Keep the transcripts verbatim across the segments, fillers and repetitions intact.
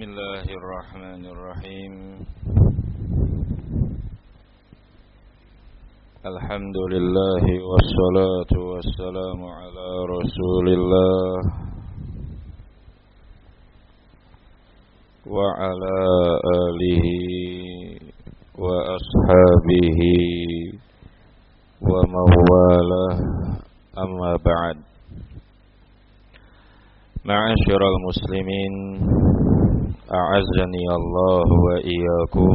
Bismillahirrahmanirrahim. Alhamdulillah wassalatu wassalamu ala Rasulillah wa ala alihi wa ashabihi wa mawalah, amma ba'd. Ma'asyiral muslimin, a'azzani Allah wa iyyakum.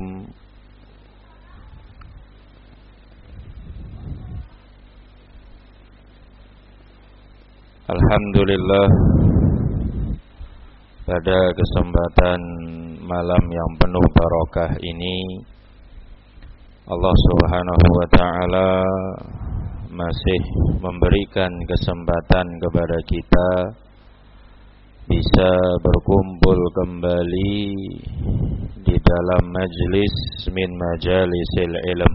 Alhamdulillah, pada kesempatan malam yang penuh barokah ini Allah Subhanahu wa ta'ala masih memberikan kesempatan kepada kita bisa berkumpul kembali di dalam majlis min majalisil ilm.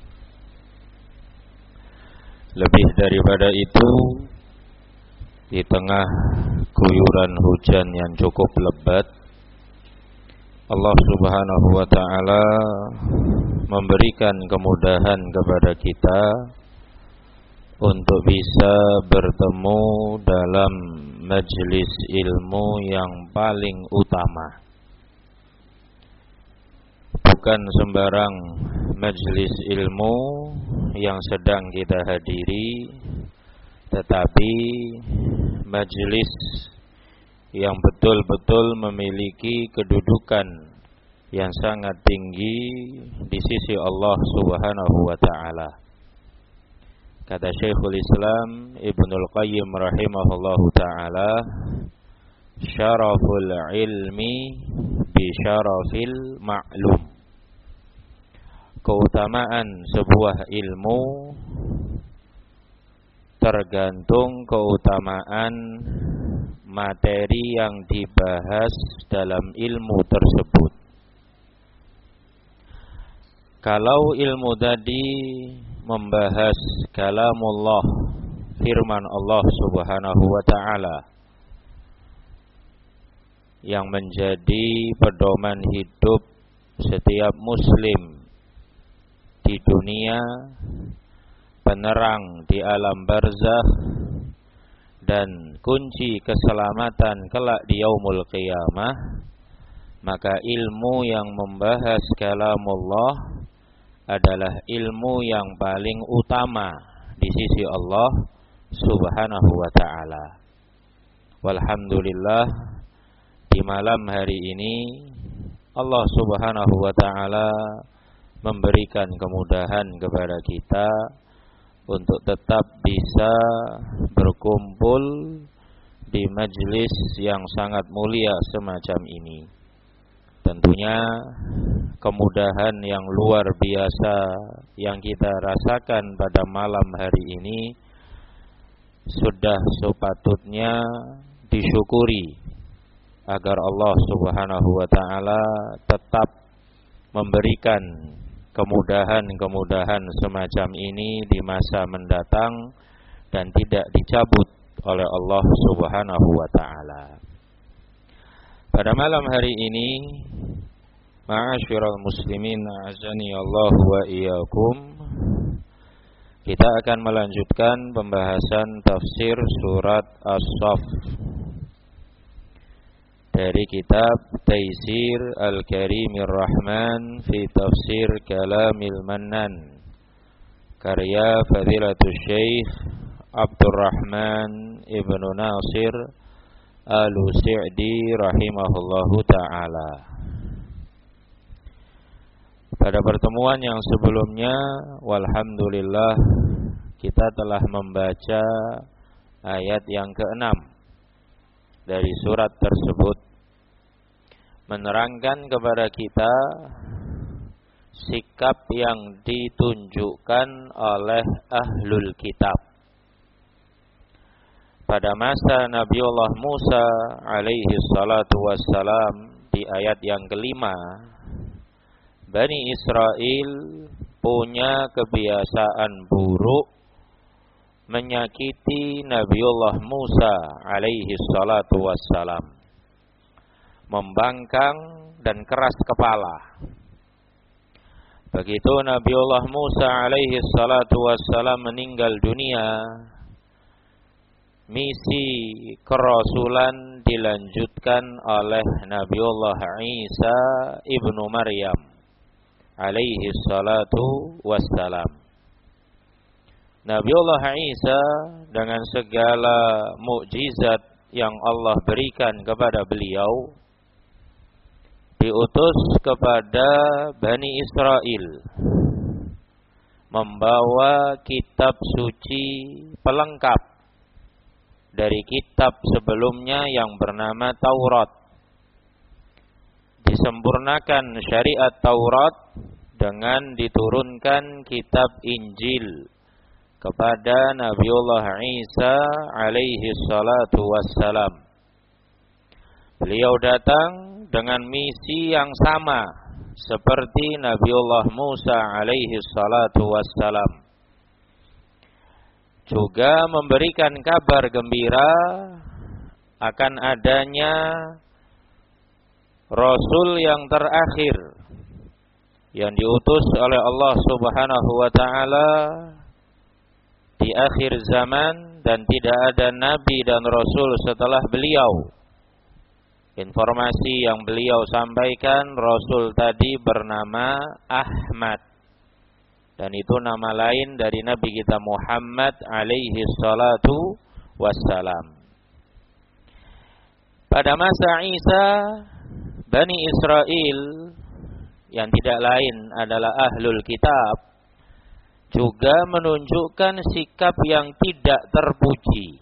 Lebih daripada itu, di tengah guyuran hujan yang cukup lebat, Allah Subhanahu wa ta'ala memberikan kemudahan kepada kita untuk bisa bertemu dalam majlis ilmu yang paling utama. Bukan sembarang majlis ilmu yang sedang kita hadiri, tetapi majlis yang betul-betul memiliki kedudukan yang sangat tinggi di sisi Allah Subhanahu wa ta'ala. Kata Syekhul Islam Ibnul Qayyim rahimahullahu ta'ala, syaraful ilmi bi syarafil ma'lum. Keutamaan sebuah ilmu tergantung keutamaan materi yang dibahas dalam ilmu tersebut. Kalau ilmu tadi membahas kalamullah, firman Allah Subhanahu wa ta'ala, yang menjadi pedoman hidup setiap muslim di dunia, penerang di alam barzakh, dan kunci keselamatan kelak di yaumul qiyamah, maka ilmu yang membahas kalamullah adalah ilmu yang paling utama di sisi Allah Subhanahu wa ta'ala. Walhamdulillah, di malam hari ini Allah Subhanahu wa ta'ala memberikan kemudahan kepada kita untuk tetap bisa berkumpul di majlis yang sangat mulia semacam ini. Tentunya kemudahan yang luar biasa yang kita rasakan pada malam hari ini sudah sepatutnya disyukuri agar Allah Subhanahu wa ta'ala tetap memberikan kemudahan-kemudahan semacam ini di masa mendatang dan tidak dicabut oleh Allah Subhanahu wa ta'ala. Pada malam hari ini, ma'asyiral muslimin, a'azani Allah wa iyyakum, kita akan melanjutkan pembahasan tafsir surat As-Saff dari kitab Taisir Al-Karimir Rahman fi Tafsir Kalamil Mannan, karya Fadilatul Syekh Abdurrahman Ibnu Nasir Al-Sa'di rahimahullahu ta'ala. Pada pertemuan yang sebelumnya, walhamdulillah, kita telah membaca ayat yang keenam dari surat tersebut, menerangkan kepada kita sikap yang ditunjukkan oleh ahlul kitab pada masa Nabiullah Musa alaihi salatu wassalam. Di ayat yang kelima, Bani Israel punya kebiasaan buruk menyakiti Nabiullah Musa alaihi salatu wassalam, membangkang dan keras kepala. Begitu Nabiullah Musa alaihi salatu wassalam meninggal dunia, misi kerasulan dilanjutkan oleh Nabiullah Isa ibnu Maryam alaihi salatu wassalam. Nabiullah Isa dengan segala mukjizat yang Allah berikan kepada beliau diutus kepada Bani Israel membawa kitab suci pelengkap dari kitab sebelumnya yang bernama Taurat. Disempurnakan syariat Taurat dengan diturunkan kitab Injil kepada Nabiullah Isa alaihi salatu wassalam. Beliau datang dengan misi yang sama seperti Nabiullah Musa alaihi salatu wassalam. Juga memberikan kabar gembira akan adanya Rasul yang terakhir yang diutus oleh Allah Subhanahu wa ta'ala di akhir zaman, dan tidak ada nabi dan rasul setelah beliau. Informasi yang beliau sampaikan, Rasul tadi bernama Ahmad, dan itu nama lain dari Nabi kita Muhammad alaihi salatu wassalam. Pada masa Isa, Bani Israel yang tidak lain adalah Ahlul Kitab juga menunjukkan sikap yang tidak terpuji.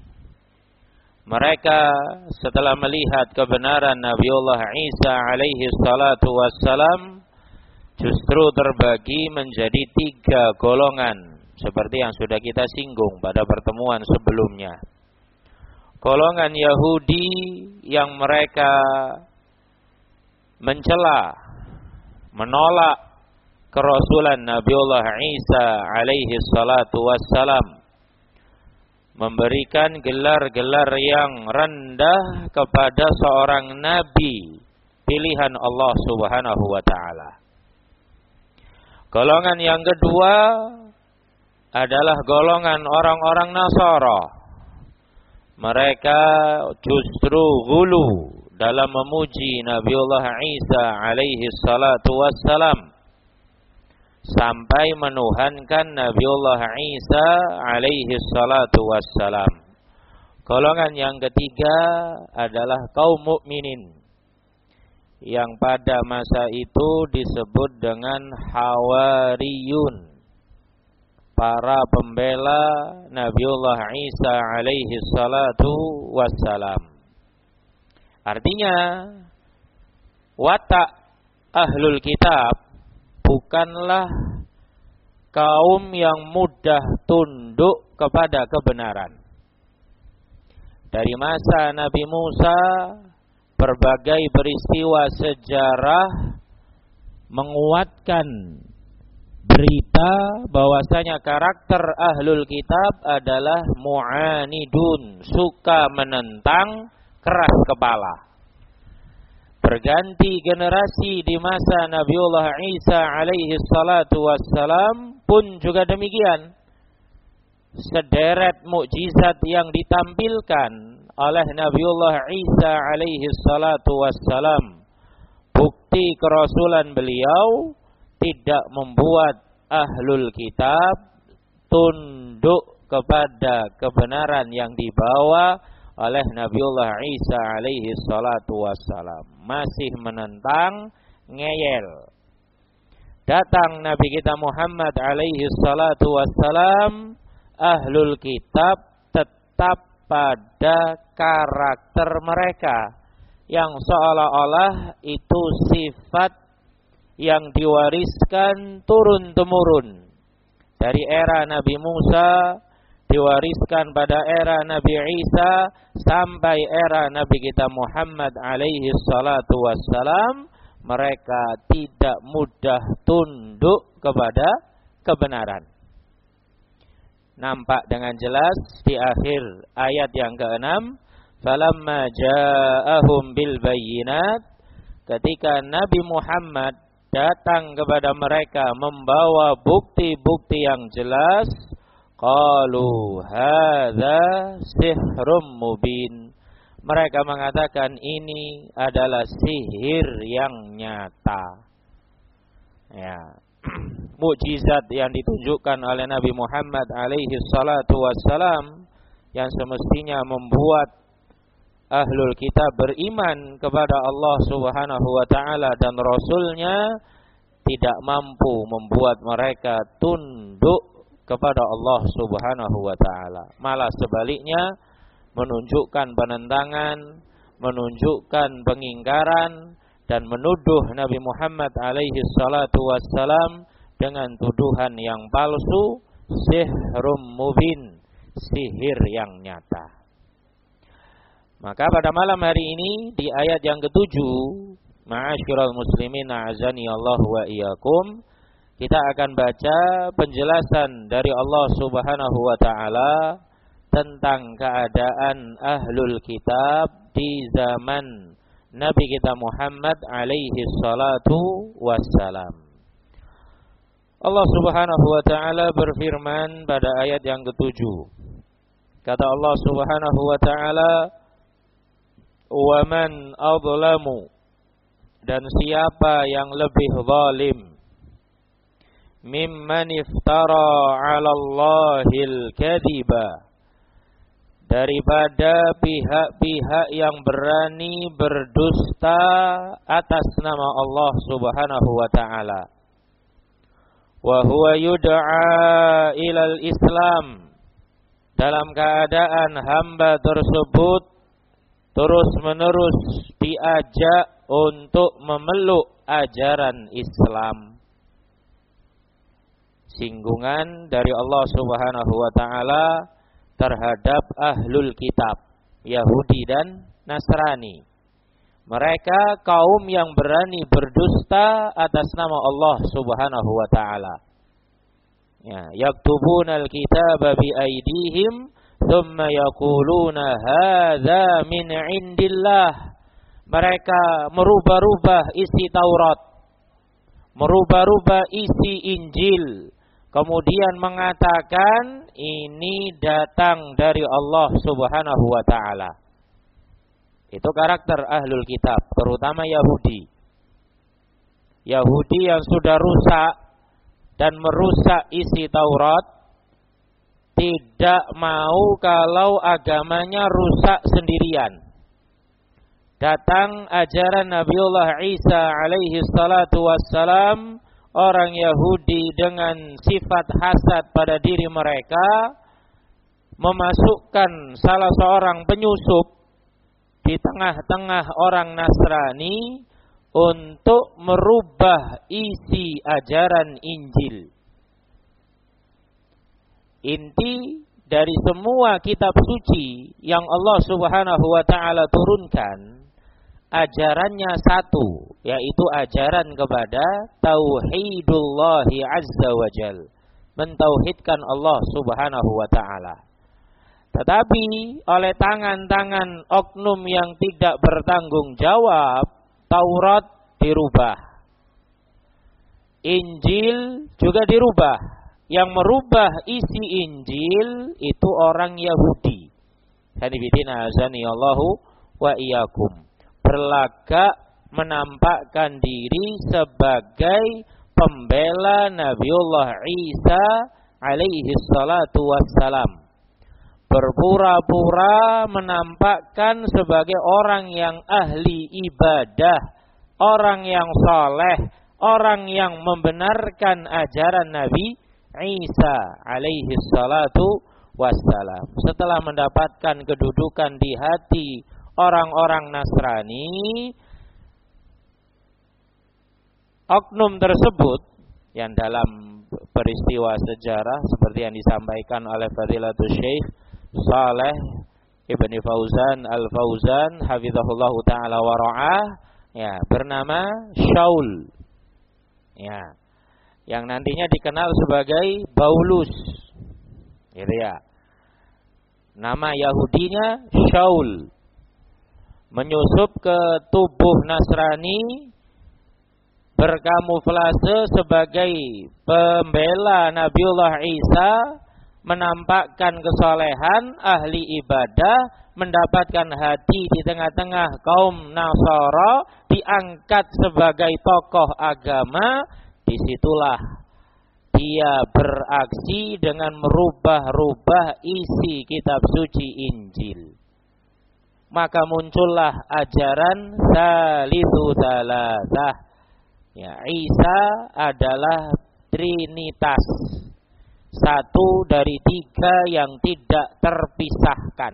Mereka setelah melihat kebenaran Nabiullah Isa alaihi salatu wassalam justru terbagi menjadi tiga golongan seperti yang sudah kita singgung pada pertemuan sebelumnya. Golongan Yahudi yang mereka mencela, menolak kerasulan Nabiullah Isa alaihi salatu wassalam, memberikan gelar-gelar yang rendah kepada seorang nabi pilihan Allah Subhanahu wa ta'ala. Golongan yang kedua adalah golongan orang-orang Nasara. Mereka justru ghulu dalam memuji Nabiullah Isa alaihi salatu wassalam sampai menuhankan Nabiullah Isa alaihi salatu wassalam. Golongan yang ketiga adalah kaum mukminin yang pada masa itu disebut dengan Hawariyun, para pembela Nabiullah Isa alaihi salatu wassalam. Artinya watak Ahlul Kitab bukanlah kaum yang mudah tunduk kepada kebenaran. Dari masa Nabi Musa, berbagai peristiwa sejarah menguatkan berita bahwasanya karakter Ahlul Kitab adalah mu'anidun, suka menentang, keras kepala. Berganti generasi di masa Nabiullah Isa alaihi salatu wassalam pun juga demikian. Sederet mukjizat yang ditampilkan oleh Nabiullah Isa alaihi salatu wassalam, bukti kerasulan beliau, tidak membuat Ahlul Kitab tunduk kepada kebenaran yang dibawa oleh Nabiullah Isa alaihi salatu wassalam. Masih menentang, ngeyel. Datang Nabi kita Muhammad alaihi salatu wassalam, Ahlul Kitab tetap pada karakter mereka yang seolah-olah itu sifat yang diwariskan turun-temurun dari era Nabi Musa, diwariskan pada era Nabi Isa sampai era Nabi kita Muhammad alaihi salatu wassalam. Mereka tidak mudah tunduk kepada kebenaran. Nampak dengan jelas di akhir ayat yang keenam, falamma ja'ahum bil bayyinat, ketika Nabi Muhammad datang kepada mereka membawa bukti-bukti yang jelas, qalu hadza sihrum mubin. Mereka mengatakan ini adalah sihir yang nyata. Ya. Mukjizat yang ditunjukkan oleh Nabi Muhammad alaihi salatu wassalam yang semestinya membuat ahlul kitab beriman kepada Allah subhanahu wa ta'ala dan Rasulnya, tidak mampu membuat mereka tunduk kepada Allah subhanahu wa ta'ala. Malah sebaliknya menunjukkan penentangan, menunjukkan pengingkaran, dan menuduh Nabi Muhammad alaihi salatu wassalam dengan tuduhan yang palsu, sihrum mubin, sihir yang nyata. Maka pada malam hari ini di ayat yang ketujuh, ma'asyiral muslimin a'azani Allah wa iyyakum, kita akan baca penjelasan dari Allah Subhanahu wa taala tentang keadaan ahlul kitab di zaman Nabi kita Muhammad alaihi salatu wassalam. Allah Subhanahu wa taala berfirman pada ayat yang ketujuh. Kata Allah Subhanahu wa taala, "Wa man adlamu," dan siapa yang lebih zalim, "mimman iftara 'ala Allahil kadhiba," daripada pihak-pihak yang berani berdusta atas nama Allah Subhanahu wa taala. Wa huwa yud'a ilal Islam, dalam keadaan hamba tersebut terus-menerus diajak untuk memeluk ajaran Islam. Singgungan dari Allah Subhanahu wa taala terhadap ahlul kitab, Yahudi dan Nasrani. Mereka kaum yang berani berdusta atas nama Allah Subhanahu wa taala. Ya, yaktubunal kitaba bi aydihim thumma yaquluna hadza min indillah. Mereka merubah-rubah isi Taurat, merubah-rubah isi Injil, kemudian mengatakan ini datang dari Allah Subhanahu wa taala. Itu karakter ahlul kitab, terutama Yahudi. Yahudi yang sudah rusak dan merusak isi Taurat, tidak mau kalau agamanya rusak sendirian. Datang ajaran Nabiullah Isa alaihi salatu wassalam, orang Yahudi dengan sifat hasad pada diri mereka memasukkan salah seorang penyusup di tengah-tengah orang Nasrani untuk merubah isi ajaran Injil. Inti dari semua kitab suci yang Allah Subhanahu wa taala turunkan, ajarannya satu, yaitu ajaran kepada tauhidullahi azza wa jal, mentauhidkan Allah Subhanahu wa taala. Tetapi oleh tangan-tangan oknum yang tidak bertanggung jawab, Taurat dirubah, Injil juga dirubah. Yang merubah isi Injil itu orang Yahudi. Hadibidina azani Allahu wa iyyakum. Berlagak menampakkan diri sebagai pembela Nabiullah Isa alaihi salatu wassalam. Berpura-pura menampakkan sebagai orang yang ahli ibadah, orang yang saleh, orang yang membenarkan ajaran Nabi Isa alaihi salatu wassalam. Setelah mendapatkan kedudukan di hati orang-orang Nasrani, oknum tersebut yang dalam peristiwa sejarah seperti yang disampaikan oleh Fadilatul Syekh Saleh Ibni Fauzan Al-Fauzan hafizahullah ta'ala wa ra'ah, ya, bernama Shaul, ya, yang nantinya dikenal sebagai Paulus, gitu ya. Nama Yahudinya Shaul, menyusup ke tubuh Nasrani, berkamuflase sebagai pembela Nabiullah Isa, menampakkan kesolehan, ahli ibadah, mendapatkan hati di tengah-tengah kaum Nasara, diangkat sebagai tokoh agama. Disitulah dia beraksi dengan merubah-rubah isi kitab suci Injil. Maka muncullah ajaran Salisu Salasah. Ya, Isa adalah Trinitas, satu dari tiga yang tidak terpisahkan.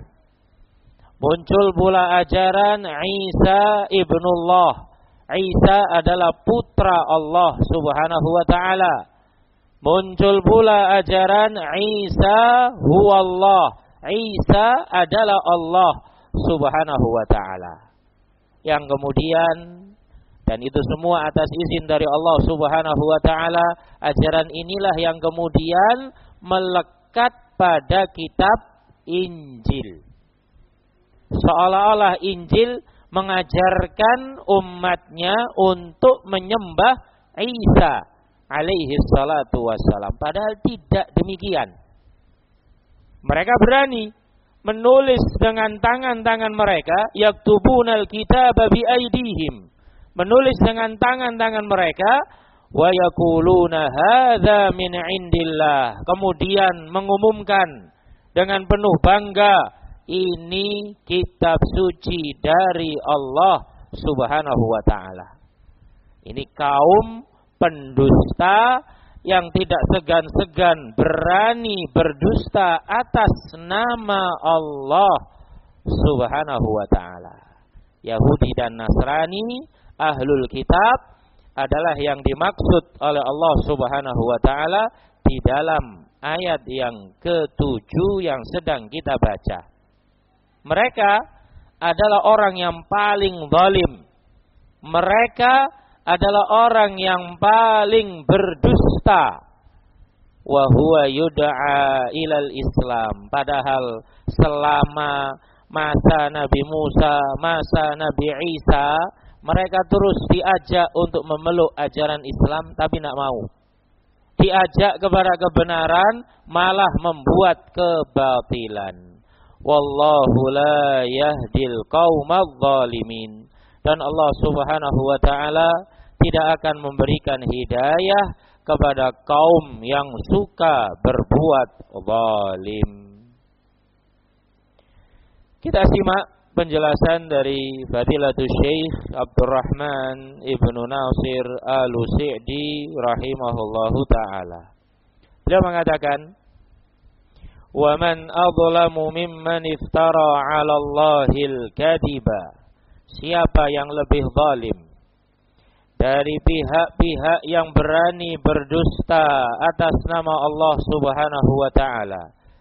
Muncul pula ajaran Isa ibnullah. Isa adalah putra Allah subhanahu wa ta'ala. Muncul pula ajaran Isa huwallah. Isa adalah Allah subhanahu wa ta'ala. Yang kemudian, dan itu semua atas izin dari Allah subhanahu wa ta'ala, ajaran inilah yang kemudian melekat pada kitab Injil. Seolah-olah Injil mengajarkan umatnya untuk menyembah Isa alaihi salatu wassalam. Padahal tidak demikian. Mereka berani menulis dengan tangan-tangan mereka, yaktubunal kitaba bi aidihim, menulis dengan tangan-tangan mereka, wa yaquluna hadza min indillah, kemudian mengumumkan dengan penuh bangga, ini kitab suci dari Allah subhanahu wa ta'ala. Ini kaum pendusta yang tidak segan-segan berani berdusta atas nama Allah subhanahu wa ta'ala. Yahudi dan Nasrani, ahlul kitab, adalah yang dimaksud oleh Allah subhanahu wa ta'ala di dalam ayat yang ketujuh yang sedang kita baca. Mereka adalah orang yang paling zalim. Mereka adalah orang yang paling berdusta. Wa huwa yud'a ilal Islam. Padahal selama masa Nabi Musa, masa Nabi Isa, mereka terus diajak untuk memeluk ajaran Islam, tapi tidak mau. Diajak kepada kebenaran, malah membuat kebatilan. Wallahu la yahdil qaumadz zalimin. Dan Allah subhanahu wa ta'ala tidak akan memberikan hidayah kepada kaum yang suka berbuat zalim. Kita simak penjelasan dari Fadilatul Syekh Abdurrahman Ibnu Nasir Al-Sa'di rahimahullahu ta'ala. Beliau mengatakan, wa man adlamu mimman iftara 'ala Allahil kadiba. Siapa yang lebih zalim dari pihak-pihak yang berani berdusta atas nama Allah subhanahu wa ta'ala,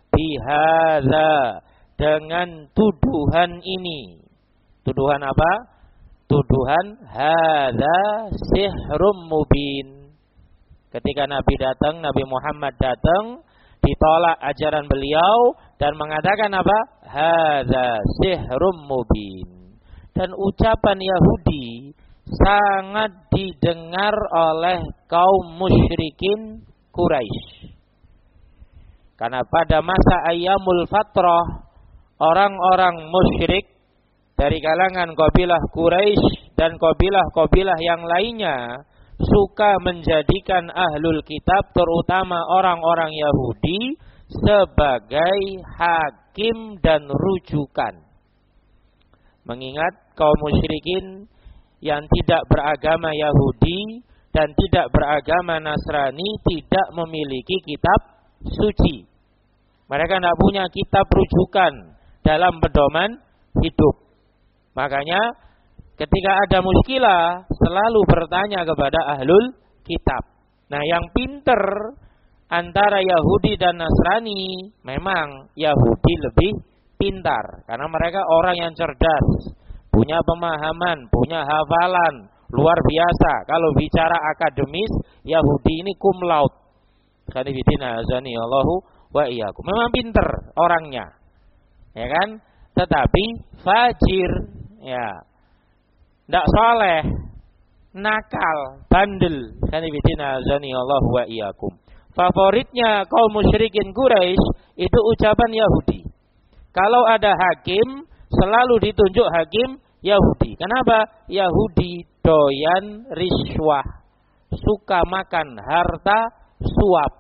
bihadza, dengan tuduhan ini. Tuduhan apa? Tuduhan hadza sihrum mubin. Ketika Nabi datang, Nabi Muhammad datang, ditolak ajaran beliau dan mengatakan apa? Hadza sihrum mubin. Dan ucapan Yahudi sangat didengar oleh kaum musyrikin Quraisy. Karena pada masa Ayyamul Fatrah, orang-orang musyrik dari kalangan kabilah Quraisy dan kabilah-kabilah yang lainnya suka menjadikan ahlul kitab, terutama orang-orang Yahudi, sebagai hakim dan rujukan. Mengingat kaum musyrikin yang tidak beragama Yahudi dan tidak beragama Nasrani tidak memiliki kitab suci. Mereka tidak punya kitab rujukan dalam pedoman hidup. Makanya ketika ada muskilah selalu bertanya kepada ahlul kitab. Nah, yang pinter antara Yahudi dan Nasrani, memang Yahudi lebih pintar karena mereka orang yang cerdas, punya pemahaman, punya hafalan luar biasa. Kalau bicara akademis, Yahudi ini cum laude. Khanifidina azani Allahu wa iyyakum. Memang pinter orangnya, ya kan? Tetapi fajir, Ya. Ndak soleh, nakal, bandel. Kanibidina azani Allah wa iyyakum. Favoritnya kaum musyrikin Quraisy itu ucapan Yahudi. Kalau ada hakim, selalu ditunjuk hakim Yahudi. Kenapa? Yahudi doyan riswah, suka makan harta suap.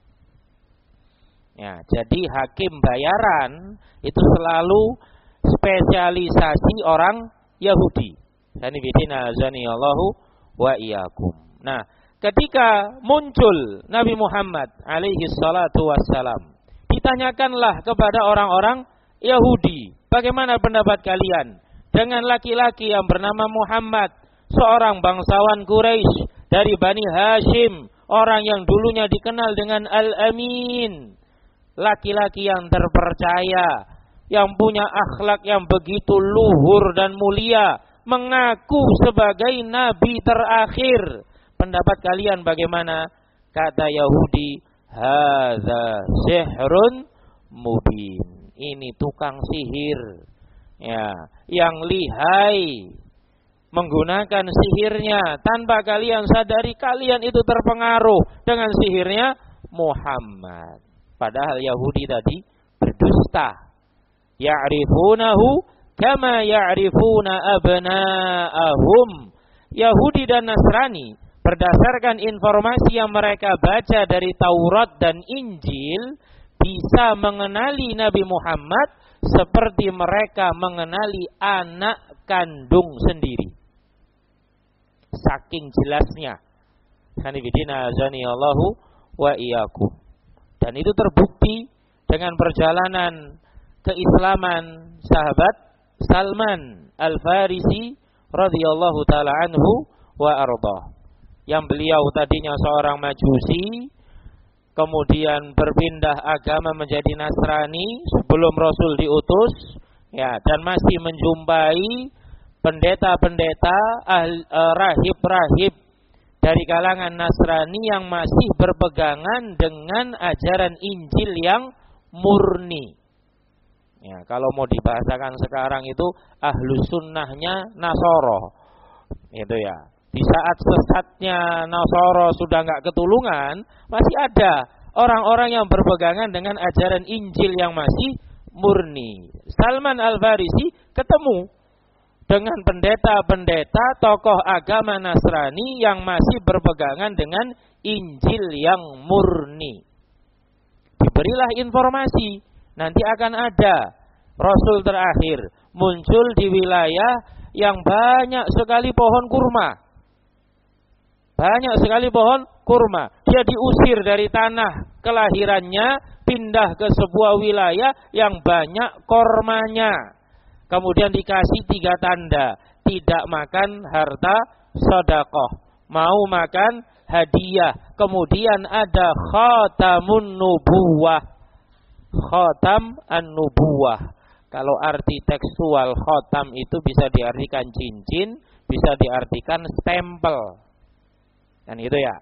Ya, jadi hakim bayaran itu selalu spesialisasi orang Yahudi. Sanibidina azanillahu wa iyyakum. Nah, ketika muncul Nabi Muhammad alaihi salatu wassalam, ditanyakanlah kepada orang-orang Yahudi, bagaimana pendapat kalian dengan laki-laki yang bernama Muhammad, seorang bangsawan Quraisy dari Bani Hashim, orang yang dulunya dikenal dengan Al-Amin, laki-laki yang terpercaya, yang punya akhlak yang begitu luhur dan mulia, mengaku sebagai nabi terakhir. Pendapat kalian bagaimana? Kata Yahudi, hadza sihrun mubin. Ini tukang sihir, ya, yang lihai menggunakan sihirnya tanpa kalian sadari kalian itu terpengaruh dengan sihirnya Muhammad. Padahal Yahudi tadi berdusta. Ya'rifunahu kama ya'rifuna abna'ahum. Yahudi dan Nasrani berdasarkan informasi yang mereka baca dari Taurat dan Injil bisa mengenali Nabi Muhammad seperti mereka mengenali anak kandung sendiri. Saking jelasnya. Hanifidina azani Allahu wa iyyakum. Dan itu terbukti dengan perjalanan keislaman sahabat Salman Al-Farisi radhiyallahu taala anhu wa arda. Yang beliau tadinya seorang Majusi, kemudian berpindah agama menjadi Nasrani sebelum Rasul diutus, ya, dan masih menjumpai pendeta-pendeta, uh, rahib-rahib dari kalangan Nasrani yang masih berpegangan dengan ajaran Injil yang murni. Ya, kalau mau dibahasakan sekarang itu ahlus sunnahnya Nasoro, itu ya. Di saat sesatnya Nasoro sudah nggak ketulungan, masih ada orang-orang yang berpegangan dengan ajaran Injil yang masih murni. Salman Al-Farisi ketemu dengan pendeta-pendeta tokoh agama Nasrani yang masih berpegangan dengan Injil yang murni. Diberilah informasi, nanti akan ada Rasul terakhir muncul di wilayah yang banyak sekali pohon kurma. Banyak sekali pohon kurma. Dia diusir dari tanah kelahirannya, pindah ke sebuah wilayah yang banyak kormanya. Kemudian dikasih tiga tanda. Tidak makan harta sedekah, mau makan hadiah. Kemudian ada khatamun nubuwah. Khatam an-nubuwah. Kalau arti tekstual khatam itu bisa diartikan cincin, bisa diartikan stempel. Kan itu ya.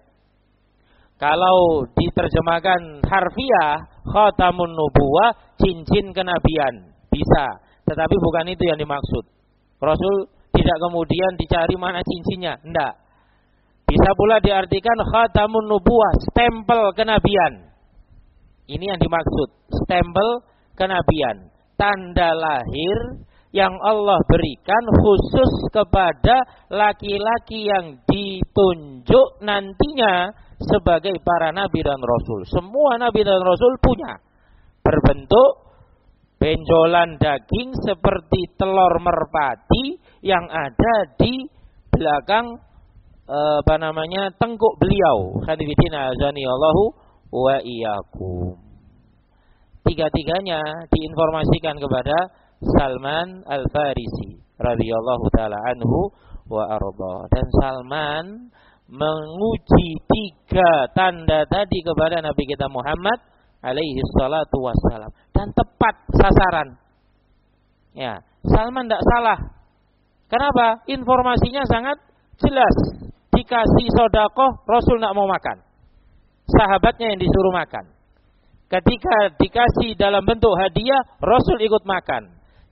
Kalau diterjemahkan harfiah, khatamun nubuwah, cincin kenabian, bisa. Tetapi bukan itu yang dimaksud. Rasul tidak kemudian dicari mana cincinnya, enggak. Bisa pula diartikan khatamun nubuwah, stempel kenabian. Ini yang dimaksud, stempel kenabian, tanda lahir yang Allah berikan khusus kepada laki-laki yang ditunjuk nantinya sebagai para nabi dan rasul. Semua nabi dan rasul punya berbentuk benjolan daging seperti telur merpati yang ada di belakang eh, apa namanya tengkuk beliau. Haditsina azani Allahu wa iyyakum. Tiga-tiganya diinformasikan kepada Salman Al-Farisi radhiyallahu taala anhu wa arda. Dan Salman menguji tiga tanda tadi kepada Nabi kita Muhammad alaihi salatu wassalam, dan tepat sasaran. Ya, Salman tidak salah. Kenapa? Informasinya sangat jelas. Dikasih sedekah, Rasul tidak mau makan. Sahabatnya yang disuruh makan. Ketika dikasih dalam bentuk hadiah, Rasul ikut makan.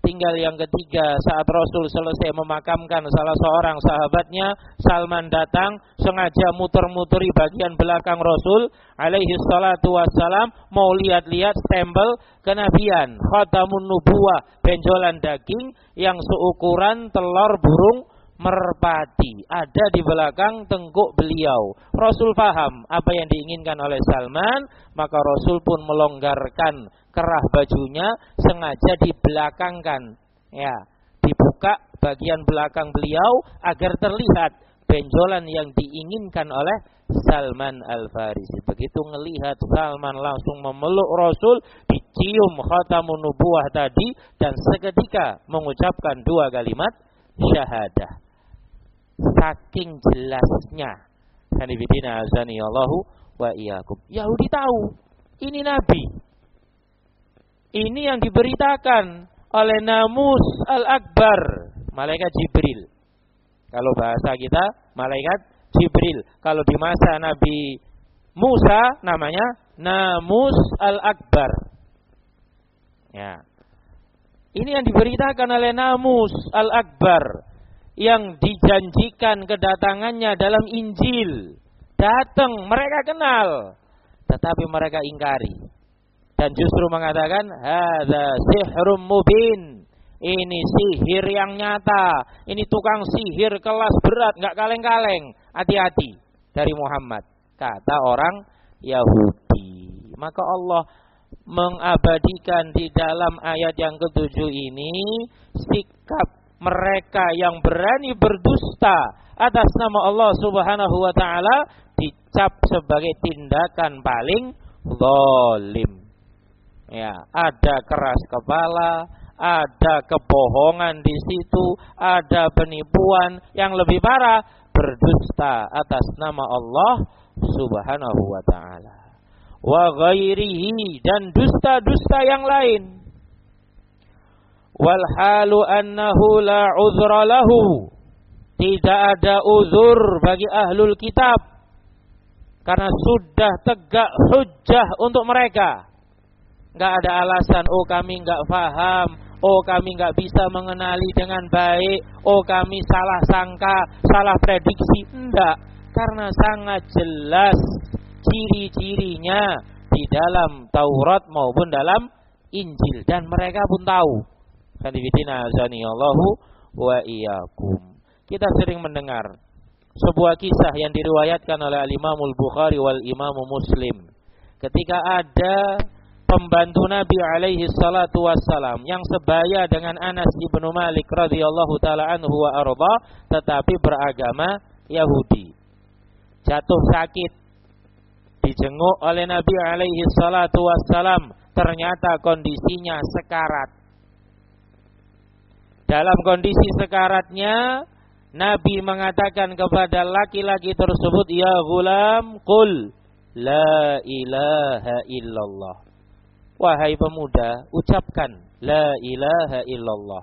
Tinggal yang ketiga, saat Rasul selesai memakamkan salah seorang sahabatnya, Salman datang sengaja muter-muteri bagian belakang Rasul alaihi salatu wassalam, mau lihat-lihat stempel kenabian, khatamun nubuwah, benjolan daging yang seukuran telur burung merpati ada di belakang tengkuk beliau. Rasul paham apa yang diinginkan oleh Salman, maka Rasul pun melonggarkan kerah bajunya, sengaja dibelakangkan, ya, dibuka bagian belakang beliau agar terlihat benjolan yang diinginkan oleh Salman Al-Farisi. Begitu ngelihat Salman langsung memeluk Rasul, dicium khatamun nubuwah tadi, dan seketika mengucapkan dua kalimat syahadah. Saking jelasnya, sanibidina azani Allahu wa iyyakum. Yahudi tahu ini nabi. Ini yang diberitakan oleh Namus Al-Akbar, malaikat Jibril. Kalau bahasa kita, malaikat Jibril. Kalau di masa Nabi Musa namanya Namus Al-Akbar. Ya. Ini yang diberitakan oleh Namus Al-Akbar, yang dijanjikan kedatangannya dalam Injil. Datang, mereka kenal, tetapi mereka ingkari. Dan justru mengatakan, hadza sihrum mubin. Ini sihir yang nyata. Ini tukang sihir kelas berat, enggak kaleng-kaleng. Hati-hati dari Muhammad, kata orang Yahudi. Maka Allah mengabadikan di dalam ayat yang ketujuh ini sikap mereka yang berani berdusta atas nama Allah Subhanahu wa taala dicap sebagai tindakan paling zalim. Ya, ada keras kepala, ada kebohongan di situ, ada penipuan, yang lebih parah berdusta atas nama Allah Subhanahu wa taala. Wa ghairihi, dan dusta-dusta yang lain. Wal halu annahu la uzra lahu. Tidak ada uzur bagi ahlul kitab, karena sudah tegak hujjah untuk mereka. Enggak ada alasan, oh kami enggak paham, oh kami enggak bisa mengenali dengan baik, oh kami salah sangka, salah prediksi. Enggak, karena sangat jelas ciri-cirinya di dalam Taurat maupun dalam Injil, dan mereka pun tahu. Sanibidina azanillahu wa iyyakum. Kita sering mendengar sebuah kisah yang diriwayatkan oleh Al-Imamul Bukhari wal Imamu Muslim. Ketika ada pembantu Nabi alaihi salatu wassalam yang sebaya dengan Anas ibnu Malik radhiyallahu taala anhu wa arda, tetapi beragama Yahudi. Jatuh sakit, dijenguk oleh Nabi alaihi salatu wassalam, ternyata kondisinya sekarat. Dalam kondisi sekaratnya, Nabi mengatakan kepada laki-laki tersebut, ya ghulam, qul la ilaha illallah. Wahai pemuda, ucapkan la ilaha illallah.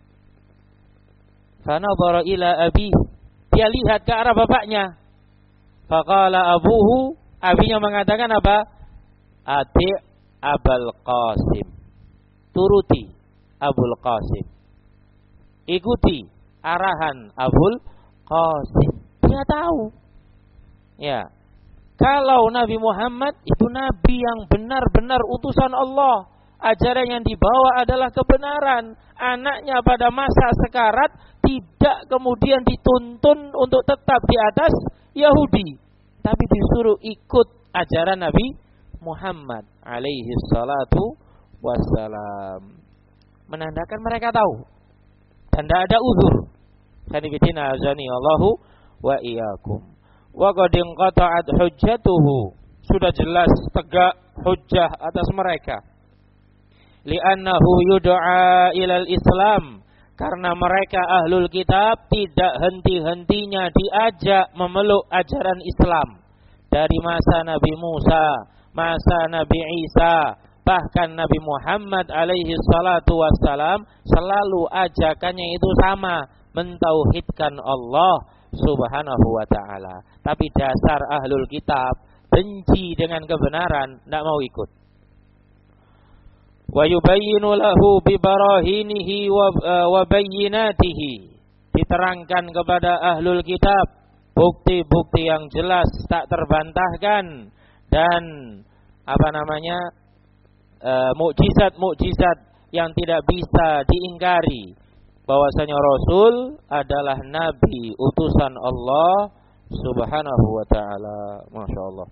Fanadhara ila abi, dia lihat ke arah bapaknya. Faqala abuhu, abinya mengatakan apa? Ati Abul Qasim, turuti Abul Qasim, ikuti arahan Abul Qasim. Dia tahu, ya, kalau Nabi Muhammad itu Nabi yang benar-benar utusan Allah. Ajaran yang dibawa adalah kebenaran. Anaknya pada masa sekarat tidak kemudian dituntun untuk tetap di atas Yahudi, tapi disuruh ikut ajaran Nabi Muhammad alaihi salatu wassalam. Menandakan mereka tahu dan tidak ada uzur. Sanibidina azani Allahu wa iyyakum. Wa qad inqata'at hujjatuhu, sudah jelas tegak hujjah atas mereka. Li'annahu yud'a ilal Islam, karena mereka ahlul kitab tidak henti-hentinya diajak memeluk ajaran Islam. Dari masa Nabi Musa, masa Nabi Isa, bahkan Nabi Muhammad alaihi salatu wassalam, selalu ajakannya itu sama, mentauhidkan Allah Subhanahu wa ta'ala. Tapi dasar ahlul kitab benci dengan kebenaran, tidak mau ikut. wa yubayyinu lahu bi barahinihi wa bayyinatihi, diterangkan kepada ahlul kitab bukti-bukti yang jelas tak terbantahkan dan apa namanya e, mukjizat-mukjizat yang tidak bisa diingkari bahwasanya Rasul adalah nabi utusan Allah Subhanahu wa taala. Masyaallah.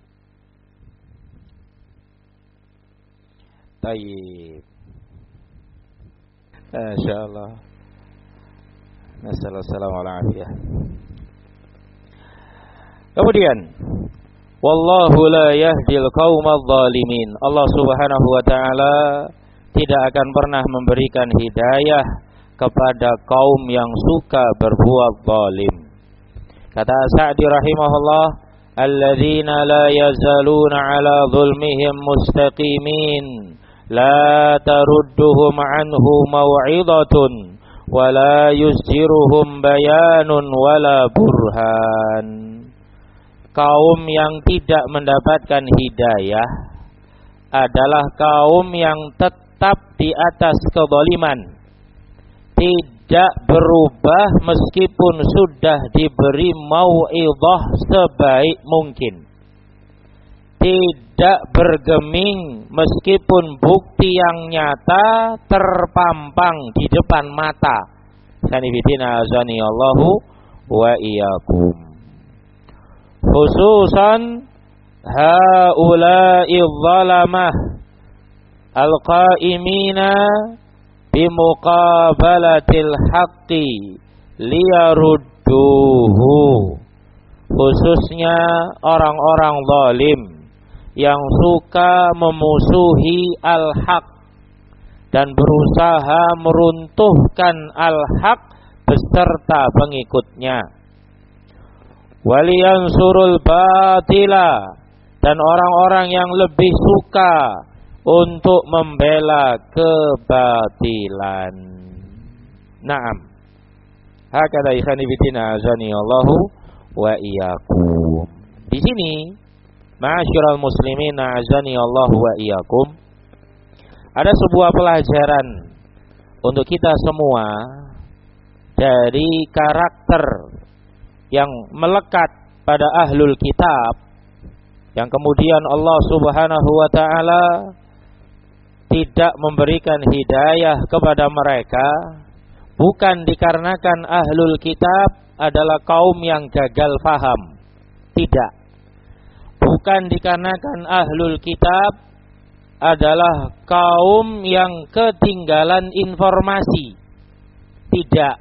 Tayyib. Masyaallah. Nasallallahu alaihi wasallam. Kemudian, wallahu la yahdil qaumadh dhalimin. Allah Subhanahu wa taala tidak akan pernah memberikan hidayah kepada kaum yang suka berbuat zalim. Kata Sa'di rahimahullah, alladzina la yazaluna ala zulmihim mustaqimin, la tarudduhum anhu maw'idatun, wa la yusjiruhum bayanun wala burhan. Kaum yang tidak mendapatkan hidayah adalah kaum yang tetap di atas kezaliman, tidak berubah meskipun sudah diberi mau'izah sebaik mungkin, tidak bergeming meskipun bukti yang nyata terpampang di depan mata. Sanibidina azani Allahu wa iyyakum. Khususan haula'i zalamah al-qa'imina bimuqabalatil haqqi liyarudduhu, khususnya orang-orang zalim yang suka memusuhi al-haq dan berusaha meruntuhkan al-haq beserta pengikutnya. Waliyansurul batila, dan orang-orang yang lebih suka untuk membela kebatilan. Naam. Hakada ikhani fiddina azani Allahu wa iyyakum. Di sini, ma'asyiral muslimin azani Allahu wa iyyakum, ada sebuah pelajaran untuk kita semua dari karakter yang melekat pada ahlul kitab, yang kemudian Allah Subhanahu wa taala tidak memberikan hidayah kepada mereka, bukan dikarenakan ahlul kitab adalah kaum yang gagal faham. Tidak. Bukan dikarenakan ahlul kitab adalah kaum yang ketinggalan informasi. Tidak.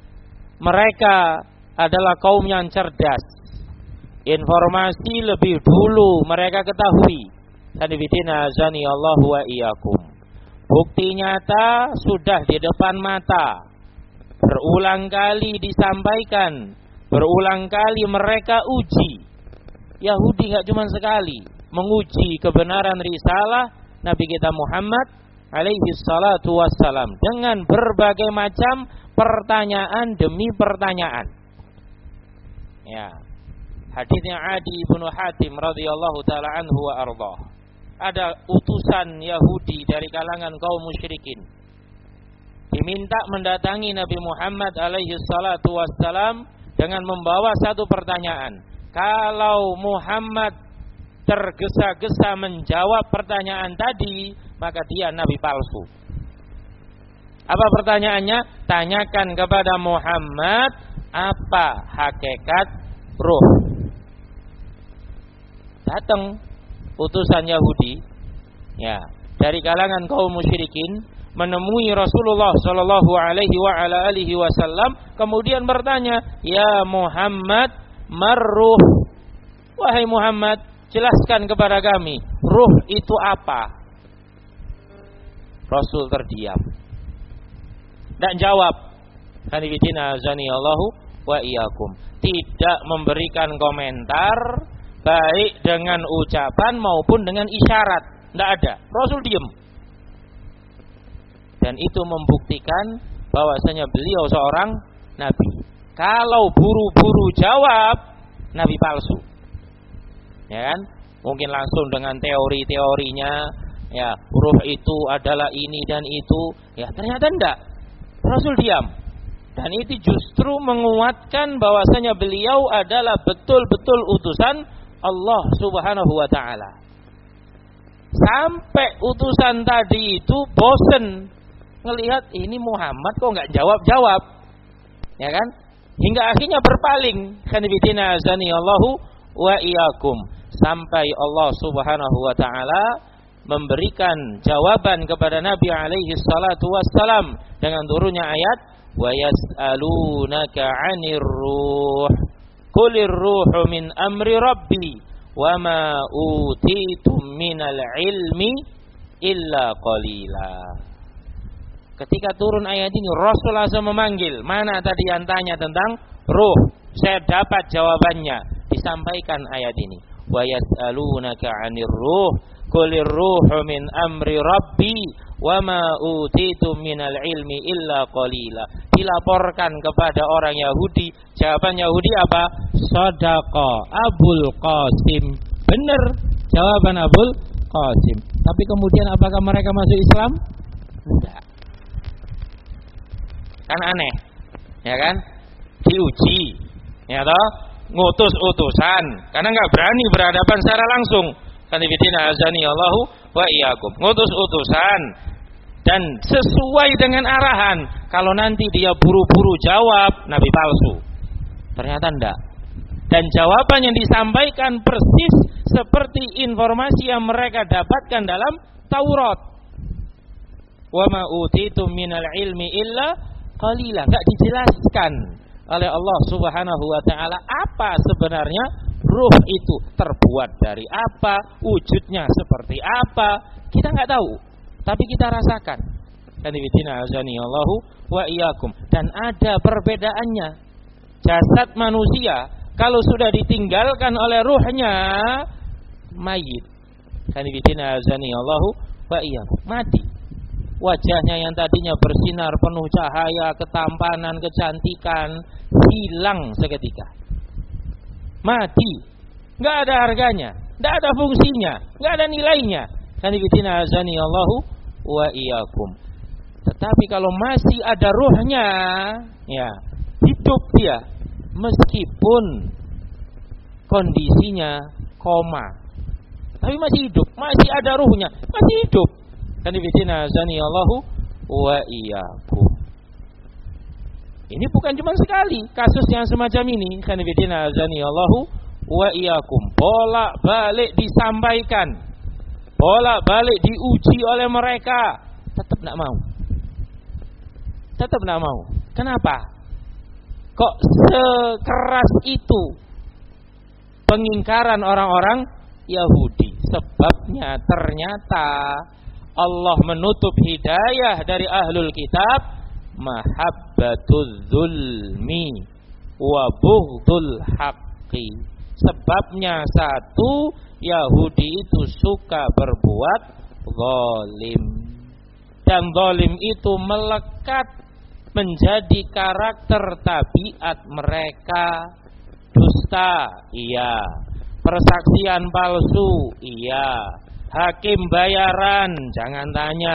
Mereka adalah kaum yang cerdas. Informasi lebih dulu mereka ketahui. Sanibidina azani Allahu wa iyyakum. Bukti nyata sudah di depan mata. Berulang kali disampaikan, berulang kali mereka uji. Yahudi enggak cuma sekali menguji kebenaran risalah Nabi kita Muhammad alaihi salatu wassalam dengan berbagai macam pertanyaan demi pertanyaan. Ya, hadisnya Adi bin Hatim radhiyallahu taala anhu wa ardhah. Ada utusan Yahudi dari kalangan kaum musyrikin diminta mendatangi Nabi Muhammad alaihi salatu wassalam dengan membawa satu pertanyaan. Kalau Muhammad tergesa-gesa menjawab pertanyaan tadi, maka dia nabi palsu. Apa pertanyaannya? Tanyakan kepada Muhammad apa hakikat ruh. Datang utusan Yahudi, ya, dari kalangan kaum musyrikin menemui Rasulullah sallallahu alaihi wa ala alihi wasallam, kemudian bertanya, "Ya Muhammad, marruh?" Wahai Muhammad, jelaskan kepada kami, ruh itu apa? Rasul terdiam. Dan jawab, Hanifidina azani Allahu wa iyyakum, tidak memberikan komentar baik dengan ucapan maupun dengan isyarat. Tidak ada. Rasul diam. Dan itu membuktikan bahwasanya beliau seorang nabi. Kalau buru-buru jawab, nabi palsu. Ya kan? Mungkin langsung dengan teori-teorinya, Ya, ruh itu adalah ini dan itu. Ya, ternyata enggak. Rasul diam. Dan itu justru menguatkan bahwasanya beliau adalah betul-betul utusan Allah Subhanahu wa taala. Sampai utusan tadi itu bosen ngelihat ini Muhammad kok enggak jawab-jawab. Ya kan? Hingga akhirnya berpaling. Khanifidina azani Allahu wa iyyakum. Sampai Allah Subhanahu wa taala memberikan jawaban kepada Nabi alaihi salatu wassalam dengan turunnya ayat wa yas'alunaka 'anir ruh qulir ruhu min amri rabbi wa ma utitum minal ilmi illa qalila. Ketika turun ayat ini Rasul langsung memanggil, mana tadi yang tanya tentang ruh, saya dapat jawabannya. Disampaikan ayat ini wa yas'alunaka 'anir ruh qulir ruhu min amri rabbi wa ma utitum minal ilmi illa qalila. Dilaporkan kepada orang Yahudi, jawaban Yahudi apa? Shadaqa Abul Qasim. Benar jawaban Abul Qasim. Tapi kemudian apakah mereka masuk Islam? Tidak. Kan aneh. Ya kan? Diuji. Ya toh? Ngutus utusan karena enggak berani berhadapan secara langsung. Kanifidina azani Allahu wa iyyakum. Ngutus utusan dan sesuai dengan arahan. Kalau nanti dia buru-buru jawab, nabi palsu. Ternyata enggak. Dan jawaban yang disampaikan persis seperti informasi yang mereka dapatkan dalam Taurat. Wa ma utitum minal ilmi illa qalila. Enggak dijelaskan oleh Allah Subhanahu wa taala apa sebenarnya ruh itu terbuat dari apa, wujudnya seperti apa, kita enggak tahu, tapi kita rasakan. Dan ibtina azani Allahu wa iyyakum. Dan ada perbedaannya. Jasad manusia kalau sudah ditinggalkan oleh ruhnya mayit. Dan ibtina azani Allahu wa iyyakum, mati. Wajahnya yang tadinya bersinar penuh cahaya, ketampanan, kecantikan hilang seketika. Mati. Enggak ada harganya, enggak ada fungsinya, enggak ada nilainya. Kanifidina azani Allahu wa iyyakum. Tetapi kalau masih ada ruhnya, ya, hidup dia meskipun kondisinya koma. Tapi masih hidup, masih ada ruhnya, masih hidup. Kanifidina azani Allahu wa iyyakum. Ini bukan cuma sekali kasus yang semacam ini. Kanifidina azani Allahu wa iyyakum. Bolak-balik disampaikan, bolak-balik diuji oleh mereka, tetap tidak mau. Tetap tidak mau. Kenapa? Kok sekeras itu pengingkaran orang-orang Yahudi? Sebabnya ternyata Allah menutup hidayah dari ahlul kitab mahabbatul zulmi wa bughdul haqqi. Sebabnya satu, Yahudi itu suka berbuat zalim. Dan zalim itu melekat menjadi karakter tabiat mereka. Dusta, iya. Persaksian palsu, iya. Hakim bayaran, jangan tanya.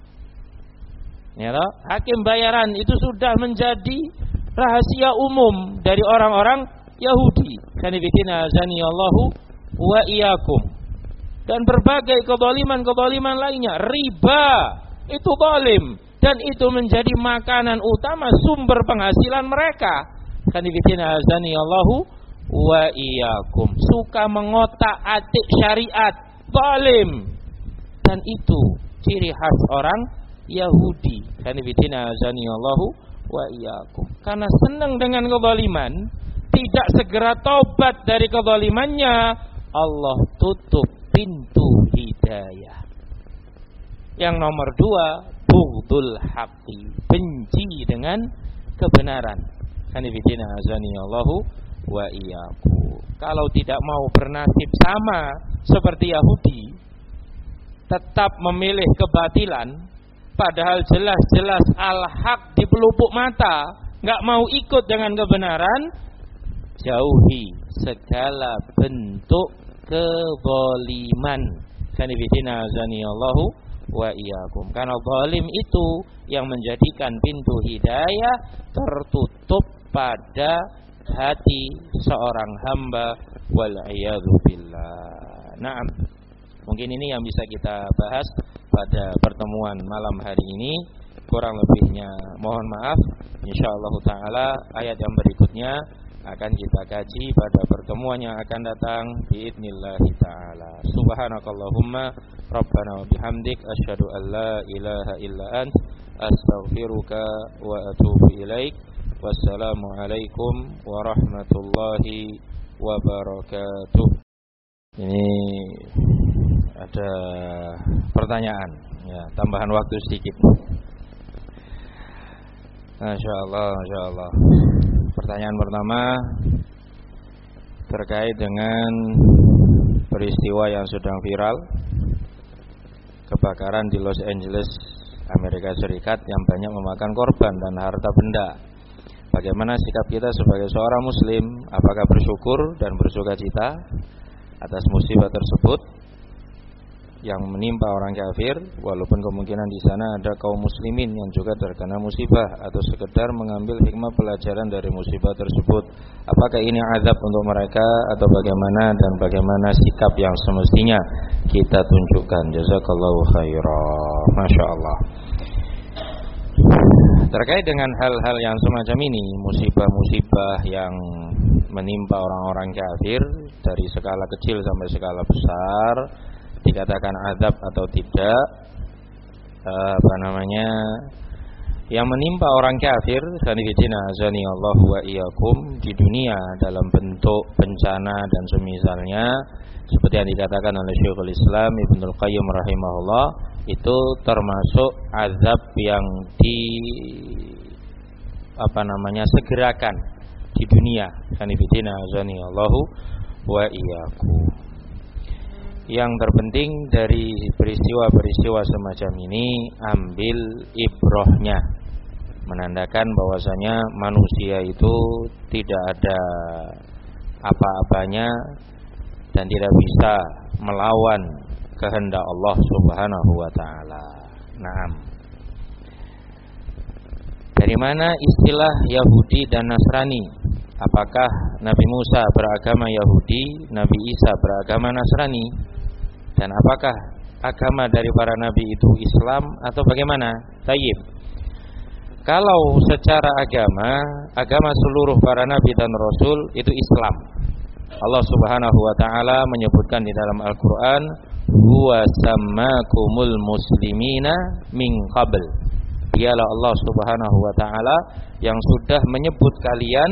Ya toh? Hakim bayaran itu sudah menjadi rahasia umum dari orang-orang Yahudi. Kanifidina azani Allahu wa iyyakum. Dan berbagai kezaliman-kezaliman lainnya. Riba itu zalim dan itu menjadi makanan utama, sumber penghasilan mereka. Kanifidina azani Allahu wa iyyakum. Suka mengotak-atik syariat, zalim. Dan itu ciri khas orang Yahudi. Kanifidina azani Allahu wa iyyakum. Karena senang dengan kezaliman, tidak segera taubat dari kezalimannya, Allah tutup pintu hidayah. Yang nomor dua, bughdul haqqi, benci dengan kebenaran. Kanifidina azani Allahu wa iyyakum. Kalau tidak mau bernasib sama seperti Yahudi, tetap memilih kebatilan, padahal jelas-jelas al-haq di pelupuk mata, enggak mau ikut dengan kebenaran, jauhi segala bentuk kezaliman. Kanifidina azanillahu wa iyyakum. Karena zalim itu yang menjadikan pintu hidayah tertutup pada hati seorang hamba, wal iyadzu billah. Naam. Mungkin ini yang bisa kita bahas pada pertemuan malam hari ini. Kurang lebihnya mohon maaf. Insyaallah taala ayat yang berikutnya akan kita kaji pada pertemuan yang akan datang biidznillah taala. Subhanakallahumma rabbana wa bihamdik asyhadu an la ilaha illa ant astaghfiruka wa atubu ilaik. Wassalamualaikum warahmatullahi wabarakatuh. Ini ada pertanyaan, ya, tambahan waktu sedikit. Masya Allah, Masya Allah. Pertanyaan pertama terkait dengan peristiwa yang sedang viral, kebakaran di Los Angeles, Amerika Serikat yang banyak memakan korban dan harta benda. Bagaimana sikap kita sebagai seorang muslim? Apakah bersyukur dan bersukacita atas musibah tersebut yang menimpa orang kafir, walaupun kemungkinan di sana ada kaum muslimin yang juga terkena musibah, atau sekedar mengambil hikmah pelajaran dari musibah tersebut? Apakah ini azab untuk mereka atau bagaimana, dan bagaimana sikap yang semestinya kita tunjukkan? Jazakallahu khairan. Masya Allah. Terkait dengan hal-hal yang semacam ini, musibah-musibah yang menimpa orang-orang kafir dari skala kecil sampai skala besar, dikatakan azab atau tidak, apa namanya, yang menimpa orang kafir, sanifidina azani Allah wa iyyakum, di dunia dalam bentuk bencana dan semisalnya, seperti yang dikatakan oleh Syekhul Islam Ibnul Qayyim rahimahullah, itu termasuk azab yang di apa namanya segerakan di dunia. Sanifidina azani Allah wa iyyakum. Yang terpenting dari peristiwa-peristiwa semacam ini, ambil ibrahnya, menandakan bahwasanya manusia itu tidak ada apa-apanya dan tidak bisa melawan kehendak Allah Subhanahu wa taala. Naam. Dari mana istilah Yahudi dan Nasrani? Apakah Nabi Musa beragama Yahudi, Nabi Isa beragama Nasrani? Dan apakah agama dari para nabi itu Islam atau bagaimana? Tayyib. Kalau secara agama, agama seluruh para nabi dan rasul itu Islam. Allah Subhanahu wa taala menyebutkan di dalam Al-Qur'an, "Huwa sammakumul muslimina min qabl." Dialah Allah Subhanahu wa taala yang sudah menyebut kalian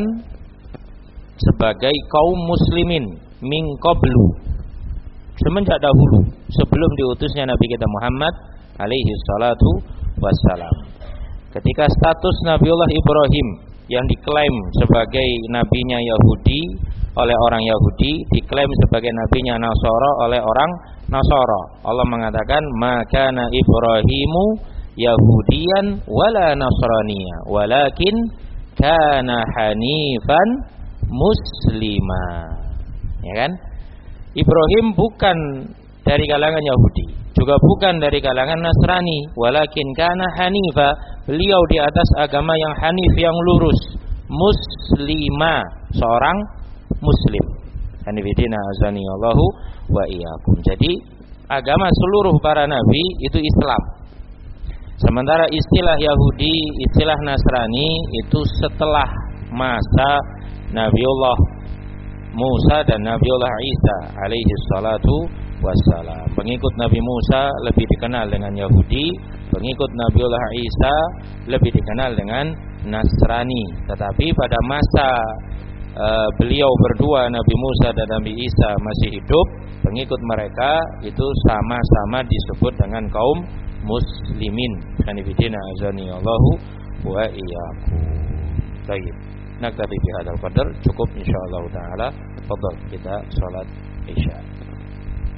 sebagai kaum muslimin min qablu, semenjak dahulu, sebelum diutusnya Nabi kita Muhammad alaihi salatu wassalam. Ketika status Nabiullah Ibrahim yang diklaim sebagai nabinya Yahudi oleh orang Yahudi, diklaim sebagai nabinya Nasara oleh orang Nasara, Allah mengatakan, "Maka kana Ibrahimu Yahudiyan wala Nasraniya, walakin kana hanifan muslima." Ya kan? Ibrahim bukan dari kalangan Yahudi, juga bukan dari kalangan Nasrani, walakin kana hanifa, beliau di atas agama yang hanif, yang lurus, muslima, seorang muslim. Hanifidina azani Allahu wa iyyakum. Jadi agama seluruh para nabi itu Islam. Sementara istilah Yahudi, istilah Nasrani itu setelah masa Nabiullah Musa dan Nabiullah Isa alaihi salatu wassalam. Pengikut Nabi Musa lebih dikenal dengan Yahudi, pengikut Nabiullah Isa lebih dikenal dengan Nasrani. Tetapi pada masa uh, beliau berdua, Nabi Musa dan Nabi Isa masih hidup, pengikut mereka itu sama-sama disebut dengan kaum muslimin. Hanifidina azani Allahu wa iyyakum. Baik. Naktafi bihadzal qadar, cukup insyaallah taala. Fadhal kita salat Isya.